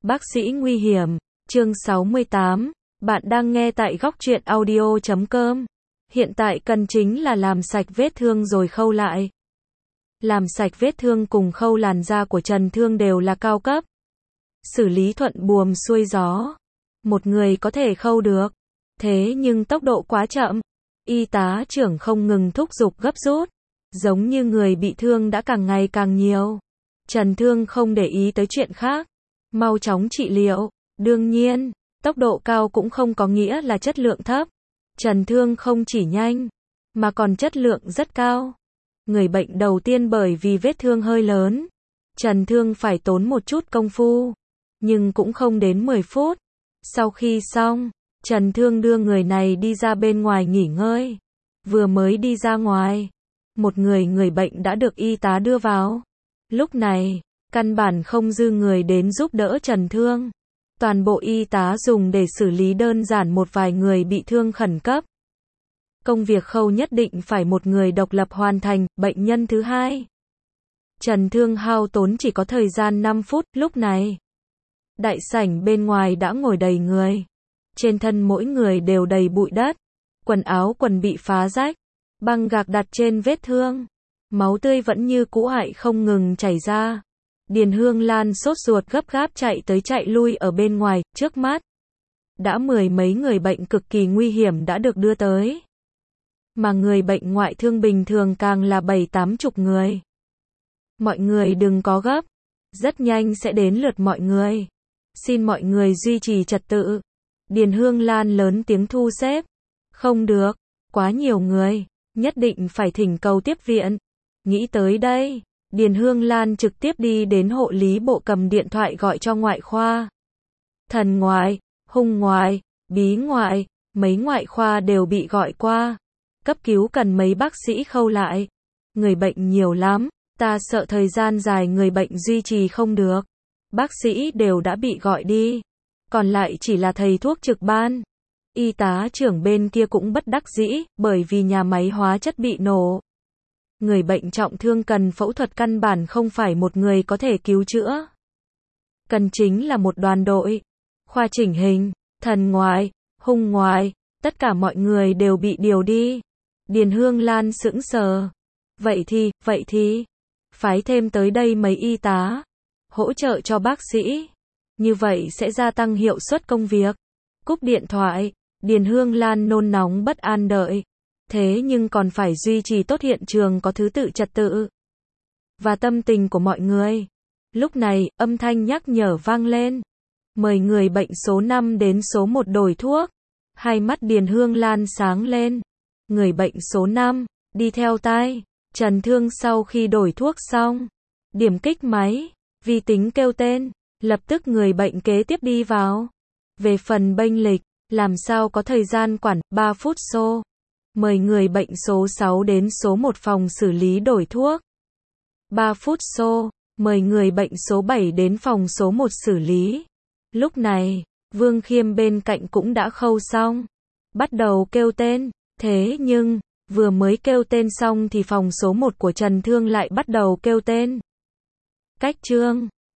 Bác sĩ nguy hiểm, chương 68, bạn đang nghe tại Góc Truyện Audio.com. Hiện tại cần chính là làm sạch vết thương rồi khâu lại. Làm sạch vết thương cùng khâu làn da của Trần Thương đều là cao cấp. Xử lý thuận buồm xuôi gió. Một người có thể khâu được. Thế nhưng tốc độ quá chậm. Y tá trưởng không ngừng thúc giục gấp rút. Giống như người bị thương đã càng ngày càng nhiều. Trần Thương không để ý tới chuyện khác. Mau chóng trị liệu. Đương nhiên, tốc độ cao cũng không có nghĩa là chất lượng thấp. Trần Thương không chỉ nhanh, mà còn chất lượng rất cao. Người bệnh đầu tiên bởi vì vết thương hơi lớn. Trần Thương phải tốn một chút công phu. Nhưng cũng không đến 10 phút. Sau khi xong, Trần Thương đưa người này đi ra bên ngoài nghỉ ngơi. Vừa mới đi ra ngoài, một người bệnh đã được y tá đưa vào. Lúc này, căn bản không dư người đến giúp đỡ Trần Thương. Toàn bộ y tá dùng để xử lý đơn giản một vài người bị thương khẩn cấp. Công việc khâu nhất định phải một người độc lập hoàn thành. Bệnh nhân thứ hai. Trần Thương hao tốn chỉ có thời gian 5 phút. Lúc này, đại sảnh bên ngoài đã ngồi đầy người. Trên thân mỗi người đều đầy bụi đất. Quần áo quần bị phá rách. Băng gạc đặt trên vết thương. Máu tươi vẫn như cũ hại không ngừng chảy ra. Điền Hương Lan sốt ruột gấp gáp chạy tới chạy lui ở bên ngoài. Trước mắt, đã mười mấy người bệnh cực kỳ nguy hiểm đã được đưa tới. Mà người bệnh ngoại thương bình thường càng là 7-80 người. Mọi người đừng có gấp. Rất nhanh sẽ đến lượt mọi người. Xin mọi người duy trì trật tự. Điền Hương Lan lớn tiếng thu xếp. Không được, quá nhiều người. Nhất định phải thỉnh cầu tiếp viện. Nghĩ tới đây, Điền Hương Lan trực tiếp đi đến hộ lý bộ cầm điện thoại gọi cho ngoại khoa. Thần ngoại, hung ngoại, bí ngoại, mấy ngoại khoa đều bị gọi qua. Cấp cứu cần mấy bác sĩ khâu lại. Người bệnh nhiều lắm, ta sợ thời gian dài người bệnh duy trì không được. Bác sĩ đều đã bị gọi đi. Còn lại chỉ là thầy thuốc trực ban. Y tá trưởng bên kia cũng bất đắc dĩ, bởi vì nhà máy hóa chất bị nổ. Người bệnh trọng thương cần phẫu thuật căn bản không phải một người có thể cứu chữa. Cần chính là một đoàn đội. Khoa chỉnh hình, thần ngoại, hung ngoại, tất cả mọi người đều bị điều đi. Điền Hương Lan sững sờ. Vậy thì, phái thêm tới đây mấy y tá, hỗ trợ cho bác sĩ. Như vậy sẽ gia tăng hiệu suất công việc. Cúp điện thoại, Điền Hương Lan nôn nóng bất an đợi. Thế nhưng còn phải duy trì tốt hiện trường có thứ tự trật tự. Và tâm tình của mọi người. Lúc này, âm thanh nhắc nhở vang lên. Mời người bệnh số 5 đến số 1 đổi thuốc. Hai mắt Điền Hương Lan sáng lên. Người bệnh số 5, đi theo tai. Trần Thương sau khi đổi thuốc xong. Điểm kích máy, vi tính kêu tên. Lập tức người bệnh kế tiếp đi vào. Về phần bênh lịch, làm sao có thời gian quản, 3 phút xô. Mời người bệnh số 6 đến số 1 phòng xử lý đổi thuốc. 3 phút xô. Mời người bệnh số 7 đến phòng số 1 xử lý. Lúc này, Vương Khiêm bên cạnh cũng đã khâu xong. Bắt đầu kêu tên. Thế nhưng, vừa mới kêu tên xong thì phòng số 1 của Trần Thương lại bắt đầu kêu tên. Cách Trương.